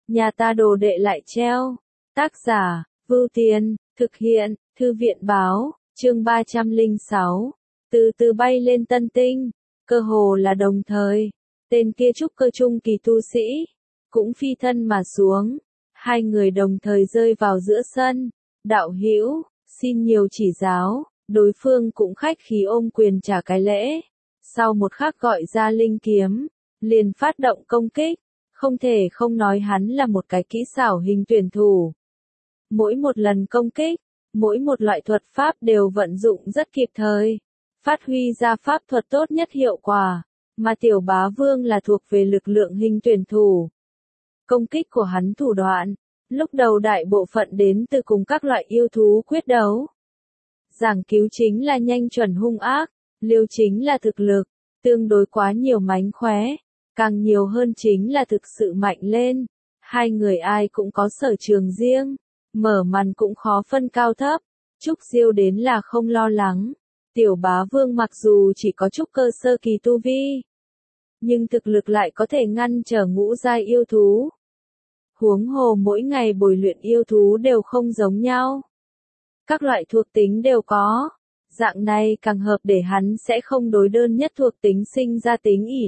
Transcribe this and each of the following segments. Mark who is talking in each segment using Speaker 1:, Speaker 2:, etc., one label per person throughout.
Speaker 1: nhà ta đồ đệ lại treo. Tác giả, Vưu Tiên, thực hiện, Thư viện báo, chương 306. Từ từ bay lên tân tinh, cơ hồ là đồng thời, tên kia trúc cơ trung kỳ tu sĩ, cũng phi thân mà xuống. Hai người đồng thời rơi vào giữa sân. Đạo hữu, xin nhiều chỉ giáo. Đối phương cũng khách khí ôm quyền trả cái lễ. Sau một khắc gọi ra linh kiếm, liền phát động công kích. Không thể không nói hắn là một cái kỹ xảo hình tuyển thủ. Mỗi một lần công kích, mỗi một loại thuật pháp đều vận dụng rất kịp thời, phát huy ra pháp thuật tốt nhất hiệu quả, mà Tiểu Bá Vương là thuộc về lực lượng hình tuyển thủ. Công kích của hắn thủ đoạn, lúc đầu đại bộ phận đến từ cùng các loại yêu thú quyết đấu. Giảng cứu chính là nhanh chuẩn hung ác, liêu chính là thực lực, tương đối quá nhiều mánh khóe, càng nhiều hơn chính là thực sự mạnh lên. Hai người ai cũng có sở trường riêng, mở màn cũng khó phân cao thấp. Trúc Diêu đến là không lo lắng. Tiểu Bá Vương mặc dù chỉ có trúc cơ sơ kỳ tu vi, nhưng thực lực lại có thể ngăn trở ngũ giai yêu thú. Huống hồ mỗi ngày bồi luyện yêu thú đều không giống nhau. Các loại thuộc tính đều có. Dạng này càng hợp để hắn sẽ không đối đơn nhất thuộc tính sinh ra tính ỷ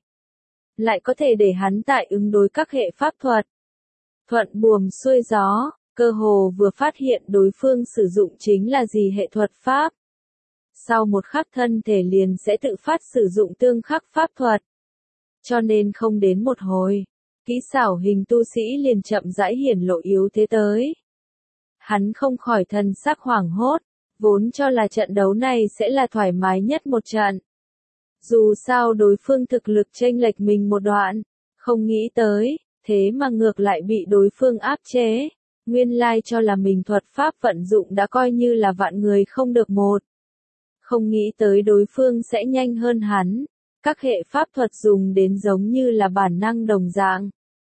Speaker 1: lại có thể để hắn tại ứng đối các hệ pháp thuật. Thuận buồm xuôi gió, cơ hồ vừa phát hiện đối phương sử dụng chính là gì hệ thuật pháp. Sau một khắc thân thể liền sẽ tự phát sử dụng tương khắc pháp thuật. Cho nên không đến một hồi, kỹ xảo hình tu sĩ liền chậm rãi hiển lộ yếu thế tới. Hắn không khỏi thần sắc hoảng hốt, vốn cho là trận đấu này sẽ là thoải mái nhất một trận. Dù sao đối phương thực lực chênh lệch mình một đoạn, không nghĩ tới, thế mà ngược lại bị đối phương áp chế. Nguyên lai cho là mình thuật pháp vận dụng đã coi như là vạn người không được một. Không nghĩ tới đối phương sẽ nhanh hơn hắn. Các hệ pháp thuật dùng đến giống như là bản năng đồng dạng.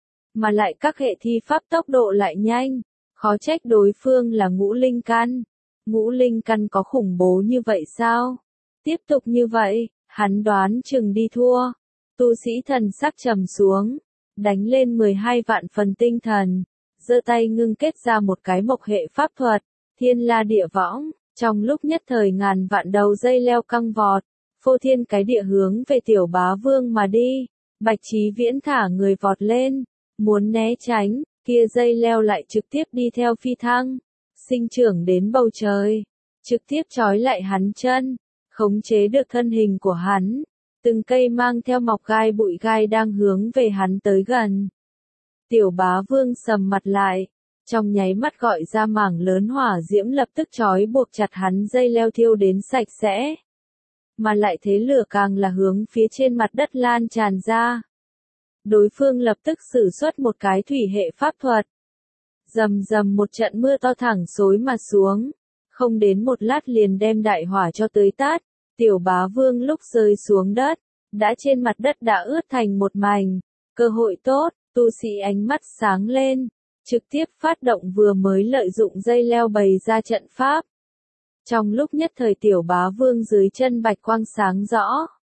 Speaker 1: Mà lại các hệ thi pháp tốc độ lại nhanh. Khó trách đối phương là ngũ linh căn. Ngũ linh căn có khủng bố như vậy sao? Tiếp tục như vậy, hắn đoán chừng đi thua. Tu sĩ thần sắc trầm xuống, đánh lên 12 vạn phần tinh thần, giơ tay ngưng kết ra một cái mộc hệ pháp thuật, thiên la địa võng, trong lúc nhất thời ngàn vạn đầu dây leo căng vọt, phô thiên cái địa hướng về Tiểu Bá Vương mà đi. Bạch Chí Viễn thả người vọt lên, muốn né tránh, kia dây leo lại trực tiếp đi theo phi thăng, sinh trưởng đến bầu trời, trực tiếp trói lại hắn chân, khống chế được thân hình của hắn. Từng cây mang theo mọc gai bụi gai đang hướng về hắn tới gần. Tiểu Bá Vương sầm mặt lại, trong nháy mắt gọi ra mảng lớn hỏa diễm lập tức trói buộc chặt hắn, dây leo thiêu đến sạch sẽ. Mà lại thế lửa càng là hướng phía trên mặt đất lan tràn ra. Đối phương lập tức sử xuất một cái thủy hệ pháp thuật. Rầm rầm một trận mưa to thẳng xối mà xuống, không đến một lát liền đem đại hỏa cho tưới tát. Tiểu Bá Vương lúc rơi xuống đất, đã trên mặt đất đã ướt thành một mảnh. Cơ hội tốt, tu sĩ ánh mắt sáng lên, trực tiếp phát động vừa mới lợi dụng dây leo bày ra trận pháp. Trong lúc nhất thời Tiểu Bá Vương dưới chân bạch quang sáng rõ.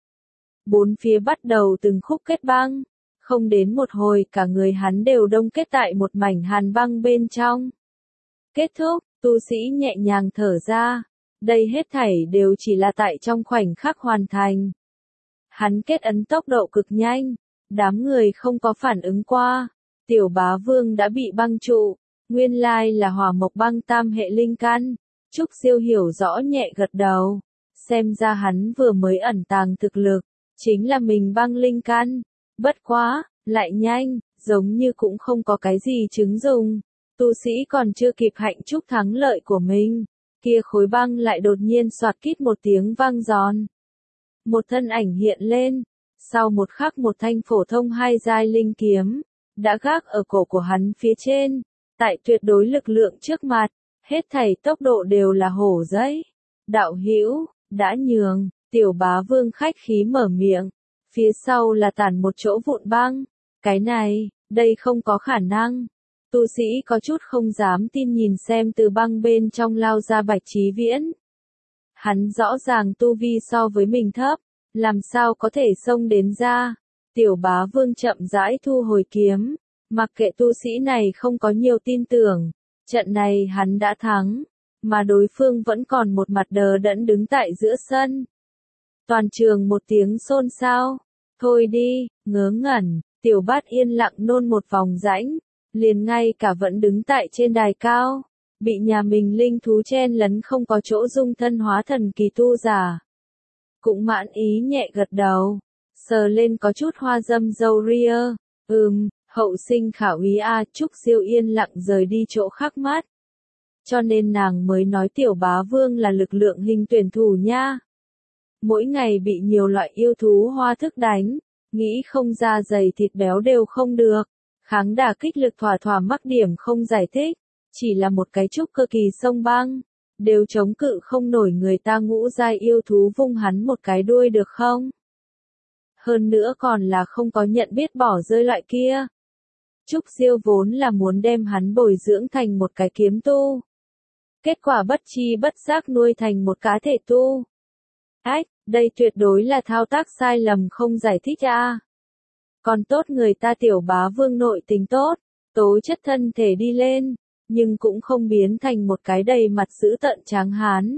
Speaker 1: Bốn phía bắt đầu từng khúc kết băng, không đến một hồi cả người hắn đều đông kết tại một mảnh hàn băng bên trong. Kết thúc, tu sĩ nhẹ nhàng thở ra. Đây hết thảy đều chỉ là tại trong khoảnh khắc hoàn thành. Hắn kết ấn tốc độ cực nhanh, đám người không có phản ứng qua. Tiểu Bá Vương đã bị băng trụ, nguyên lai là hỏa mộc băng tam hệ linh căn. Trúc Diêu hiểu rõ nhẹ gật đầu, xem ra hắn vừa mới ẩn tàng thực lực, chính là mình băng linh căn. Bất quá, lại nhanh, giống như cũng không có cái gì chứng dùng. Tu sĩ còn chưa kịp hạnh chúc thắng lợi của mình. Kia khối băng lại đột nhiên xoạt kít một tiếng vang giòn. Một thân ảnh hiện lên, sau một khắc một thanh phổ thông hai giai linh kiếm, đã gác ở cổ của hắn phía trên, tại tuyệt đối lực lượng trước mặt, hết thảy tốc độ đều là hổ giấy. Đạo hữu, đã nhường, Tiểu Bá Vương khách khí mở miệng, phía sau là tản một chỗ vụn băng, cái này, đây không có khả năng. Tu sĩ có chút không dám tin nhìn xem từ băng bên trong lao ra Bạch Chí Viễn. Hắn rõ ràng tu vi so với mình thấp, làm sao có thể xông đến ra. Tiểu Bá Vương chậm rãi thu hồi kiếm, Mặc kệ tu sĩ này không có nhiều tin tưởng, trận này hắn đã thắng, mà đối phương vẫn còn một mặt đờ đẫn đứng tại giữa sân. Toàn trường một tiếng xôn xao. Thôi đi, ngớ ngẩn, Tiểu Bát yên lặng nôn một vòng rãnh, liền ngay cả vẫn đứng tại trên đài cao, bị nhà mình linh thú chen lấn không có chỗ dung thân hóa thần kỳ tu giả. Cũng mãn ý nhẹ gật đầu, sờ lên có chút hoa dâm râu ria, hậu sinh khảo ý a. Trúc Siêu yên lặng rời đi chỗ khác mát. Cho nên nàng mới nói Tiểu Bá Vương là lực lượng hình tuyển thủ nha. Mỗi ngày bị nhiều loại yêu thú hoa thức đánh, nghĩ không ra dày thịt béo đều không được. Kháng đả kích lực thỏa thỏa mắc điểm không giải thích, chỉ là một cái trúc cơ kỳ sông băng, đều chống cự không nổi người ta ngũ giai yêu thú vung hắn một cái đuôi được không? Hơn nữa còn là không có nhận biết bỏ rơi loại kia. Trúc Diêu vốn là muốn đem hắn bồi dưỡng thành một cái kiếm tu. Kết quả bất chi bất giác nuôi thành một cá thể tu. Ách, đây tuyệt đối là thao tác sai lầm không giải thích a. Còn tốt người ta Tiểu Bá Vương nội tình tốt, tố chất thân thể đi lên, nhưng cũng không biến thành một cái đầy mặt dữ tợn tráng hán.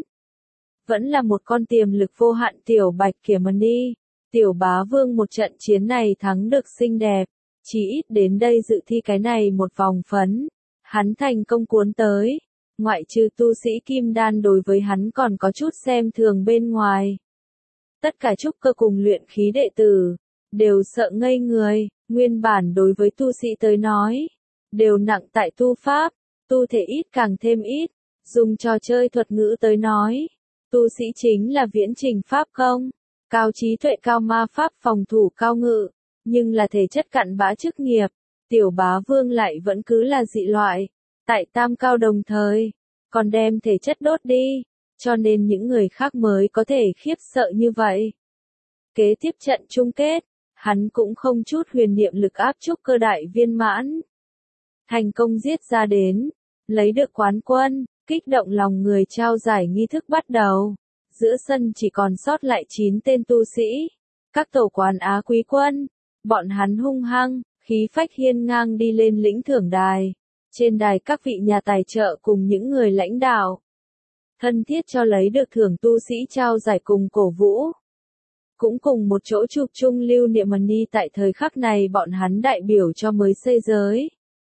Speaker 1: Vẫn là một con tiềm lực vô hạn Tiểu Bạch Kiểm Mani. Tiểu Bá Vương một trận chiến này thắng được xinh đẹp, chỉ ít đến đây dự thi cái này một vòng phấn. Hắn thành công cuốn tới, ngoại trừ tu sĩ kim đan đối với hắn còn có chút xem thường bên ngoài. Tất cả trúc cơ cùng luyện khí đệ tử, đều sợ ngây người, nguyên bản đối với tu sĩ tới nói, đều nặng tại tu pháp, tu thể ít càng thêm ít, dùng trò chơi thuật ngữ tới nói, tu sĩ chính là viễn trình pháp công, cao trí tuệ cao ma pháp phòng thủ cao ngự, nhưng là thể chất cặn bã chức nghiệp, Tiểu Bá Vương lại vẫn cứ là dị loại, tại tam cao đồng thời, còn đem thể chất đốt đi, cho nên những người khác mới có thể khiếp sợ như vậy. Kế tiếp trận chung kết, hắn cũng không chút huyền niệm lực áp trúc cơ đại viên mãn. Thành công giết ra đến, lấy được quán quân, kích động lòng người trao giải nghi thức bắt đầu. Giữa sân chỉ còn sót lại 9 tên tu sĩ, các tổ quán Á quý quân, bọn hắn hung hăng, khí phách hiên ngang đi lên lĩnh thưởng đài. Trên đài các vị nhà tài trợ cùng những người lãnh đạo, thân thiết cho lấy được thưởng tu sĩ trao giải cùng cổ vũ. Cũng cùng một chỗ chụp chung lưu niệm mani tại thời khắc này bọn hắn đại biểu cho mới xây giới.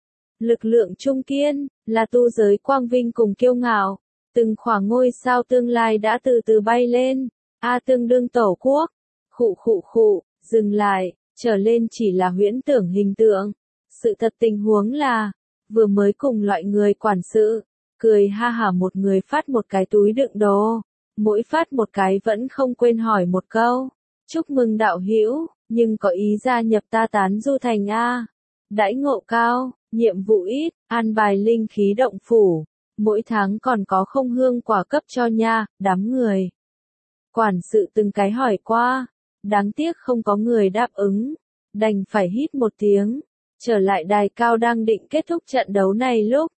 Speaker 1: Lực lượng trung kiên, là tu giới quang vinh cùng kiêu ngạo, từng khoảng ngôi sao tương lai đã từ từ bay lên, tương đương tổ quốc, khụ, dừng lại, trở lên chỉ là huyễn tưởng hình tượng. Sự thật tình huống là, vừa mới cùng loại người quản sự, cười ha hả một người phát một cái túi đựng đồ, mỗi phát một cái vẫn không quên hỏi một câu, chúc mừng đạo hữu, nhưng có ý gia nhập ta tán du thành a. Đãi ngộ cao, nhiệm vụ ít, an bài linh khí động phủ, mỗi tháng còn có không hương quả cấp cho nha, đám người. Quản sự từng cái hỏi qua, đáng tiếc không có người đáp ứng, đành phải hít một tiếng, trở lại đài cao đang định kết thúc trận đấu này lúc.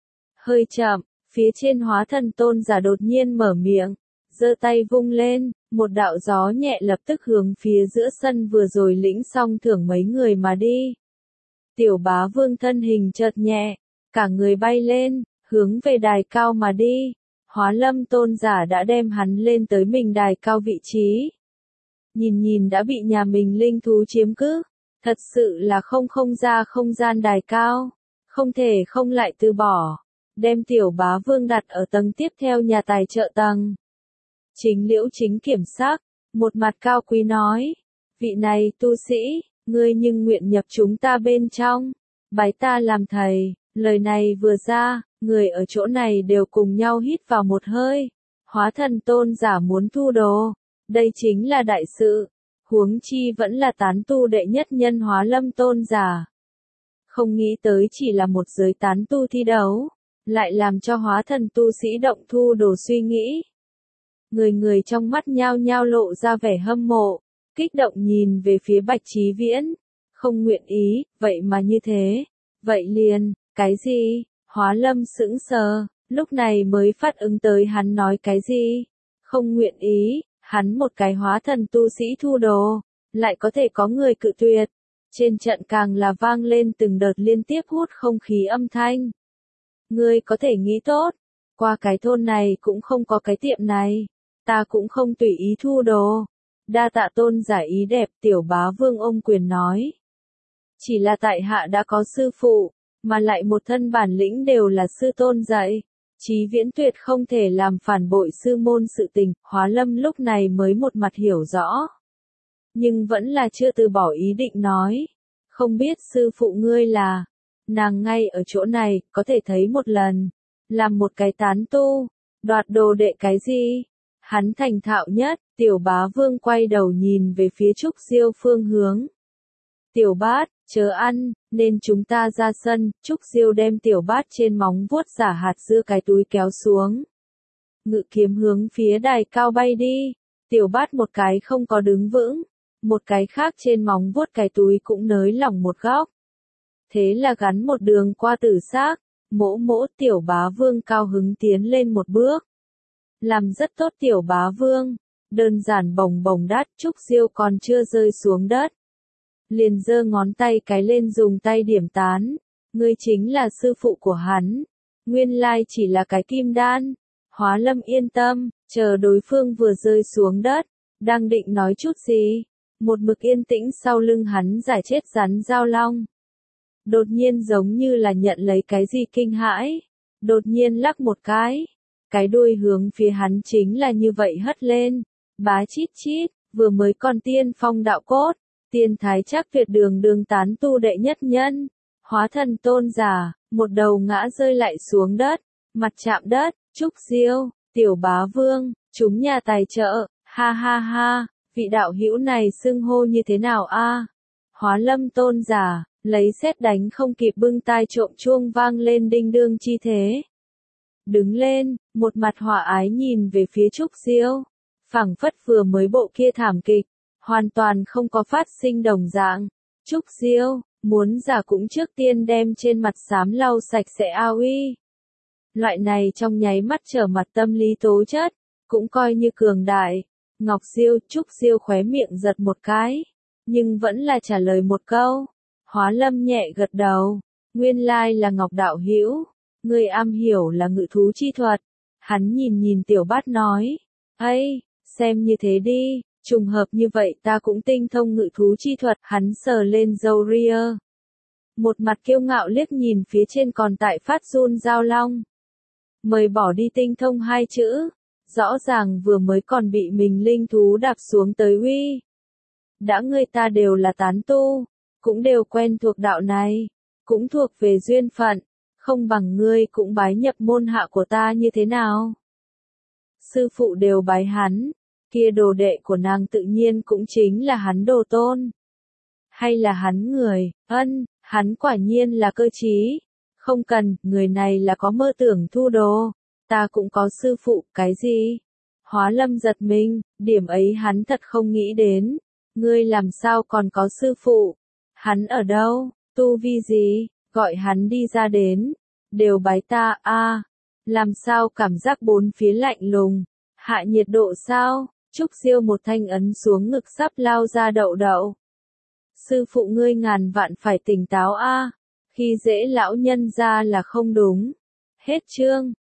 Speaker 1: Hơi chậm, phía trên hóa thần tôn giả đột nhiên mở miệng, giơ tay vung lên, một đạo gió nhẹ lập tức hướng phía giữa sân vừa rồi lĩnh xong thưởng mấy người mà đi. Tiểu Bá Vương thân hình chợt nhẹ, cả người bay lên, hướng về đài cao mà đi. Hóa Lâm tôn giả đã đem hắn lên tới mình đài cao vị trí. Nhìn đã bị nhà mình linh thú chiếm cứ, thật sự là không ra không gian đài cao, không thể không lại từ bỏ, đem Tiểu Bá Vương đặt ở tầng tiếp theo nhà tài trợ tầng. Chính Liễu Chính kiểm sắc, một mặt cao quý nói, vị này tu sĩ, ngươi nhưng nguyện nhập chúng ta bên trong, bái ta làm thầy. Lời này vừa ra, người ở chỗ này đều cùng nhau hít vào một hơi. Hóa thần tôn giả muốn thu đồ, đây chính là đại sự, huống chi vẫn là tán tu đệ nhất nhân Hóa Lâm tôn giả. Không nghĩ tới chỉ là một giới tán tu thi đấu, lại làm cho hóa thần tu sĩ động thu đồ suy nghĩ. Người trong mắt nhao nhao lộ ra vẻ hâm mộ, kích động nhìn về phía Bạch Chí Viễn, không nguyện ý, vậy mà như thế, vậy liền, cái gì? Hóa Lâm sững sờ, lúc này mới phát ứng tới hắn nói cái gì? Không nguyện ý, hắn một cái hóa thần tu sĩ thu đồ, lại có thể có người cự tuyệt. Trên trận càng là vang lên từng đợt liên tiếp hút không khí âm thanh. Ngươi có thể nghĩ tốt, qua cái thôn này cũng không có cái tiệm này, ta cũng không tùy ý thu đồ. Đa tạ tôn giả ý đẹp, Tiểu Bá Vương ôm quyền nói. Chỉ là tại hạ đã có sư phụ, mà lại một thân bản lĩnh đều là sư tôn dạy. Chí Viễn tuyệt không thể làm phản bội sư môn sự tình, Hóa Lâm lúc này mới một mặt hiểu rõ. Nhưng vẫn là chưa từ bỏ ý định nói. Không biết sư phụ ngươi là, nàng ngay ở chỗ này, có thể thấy một lần. Làm một cái tán tu, đoạt đồ đệ cái gì? Hắn thành thạo nhất, Tiểu Bá Vương quay đầu nhìn về phía Trúc Diêu phương hướng. Tiểu Bát, chớ ăn, nên chúng ta ra sân, Trúc Diêu đem Tiểu Bát trên móng vuốt giả hạt dưa cái túi kéo xuống. Ngự kiếm hướng phía đài cao bay đi, Tiểu Bát một cái không có đứng vững, một cái khác trên móng vuốt cái túi cũng nới lỏng một góc. Thế là gắn một đường qua tử xác, mỗ mỗ Tiểu Bá Vương cao hứng tiến lên một bước. Làm rất tốt Tiểu Bá Vương, đơn giản bồng bồng đát, Trúc Diêu còn chưa rơi xuống đất. Liền giơ ngón tay cái lên dùng tay điểm tán, ngươi chính là sư phụ của hắn, nguyên lai chỉ là cái kim đan. Hóa Lâm yên tâm, chờ đối phương vừa rơi xuống đất, đang định nói chút gì, một mực yên tĩnh sau lưng hắn giải chết rắn giao long. Đột nhiên giống như là nhận lấy cái gì kinh hãi, đột nhiên lắc một cái đuôi hướng phía hắn chính là như vậy hất lên, bá chít chít, vừa mới còn tiên phong đạo cốt, tiên thái chắc tuyệt đường đường tán tu đệ nhất nhân, hóa thần tôn giả, một đầu ngã rơi lại xuống đất, mặt chạm đất, Trúc Diêu, Tiểu Bá Vương, chúng nhà tài trợ, ha ha ha, vị đạo hữu này xưng hô như thế nào a? Hóa Lâm tôn giả, lấy sét đánh không kịp bưng tai trộm chuông vang lên đinh đương chi thế. Đứng lên, một mặt hòa ái nhìn về phía Trúc Diêu, phảng phất vừa mới bộ kia thảm kịch, hoàn toàn không có phát sinh đồng dạng. Trúc Diêu, muốn giả cũng trước tiên đem trên mặt xám lau sạch sẽ ao uy. Loại này trong nháy mắt trở mặt tâm lý tố chất, cũng coi như cường đại. Ngọc Diêu, Trúc Diêu khóe miệng giật một cái, nhưng vẫn là trả lời một câu. Hóa Lâm nhẹ gật đầu, nguyên lai là Ngọc đạo hữu, người am hiểu là ngự thú chi thuật. Hắn nhìn nhìn Tiểu Bát nói, ấy, xem như thế đi, trùng hợp như vậy ta cũng tinh thông ngự thú chi thuật. Hắn sờ lên râu ria, một mặt kiêu ngạo liếc nhìn phía trên còn tại phát run giao long. Mời bỏ đi tinh thông hai chữ, rõ ràng vừa mới còn bị mình linh thú đạp xuống tới uy. Đã người ta đều là tán tu, cũng đều quen thuộc đạo này, cũng thuộc về duyên phận, không bằng ngươi cũng bái nhập môn hạ của ta như thế nào? Sư phụ đều bái hắn, kia đồ đệ của nàng tự nhiên cũng chính là hắn đồ tôn. Hay là hắn người, hắn quả nhiên là cơ trí. Không cần, người này là có mơ tưởng thu đồ, ta cũng có sư phụ, cái gì? Hóa Lâm giật mình, điểm ấy hắn thật không nghĩ đến. Ngươi làm sao còn có sư phụ? Hắn ở đâu? Tu vi gì? Gọi hắn đi ra đến. Đều bái ta, a, làm sao cảm giác bốn phía lạnh lùng? Hạ nhiệt độ sao? Trúc Diêu một thanh ấn xuống ngực sắp lao ra đậu đậu. Sư phụ ngươi ngàn vạn phải tỉnh táo a, khi dễ lão nhân ra là không đúng. Hết chương.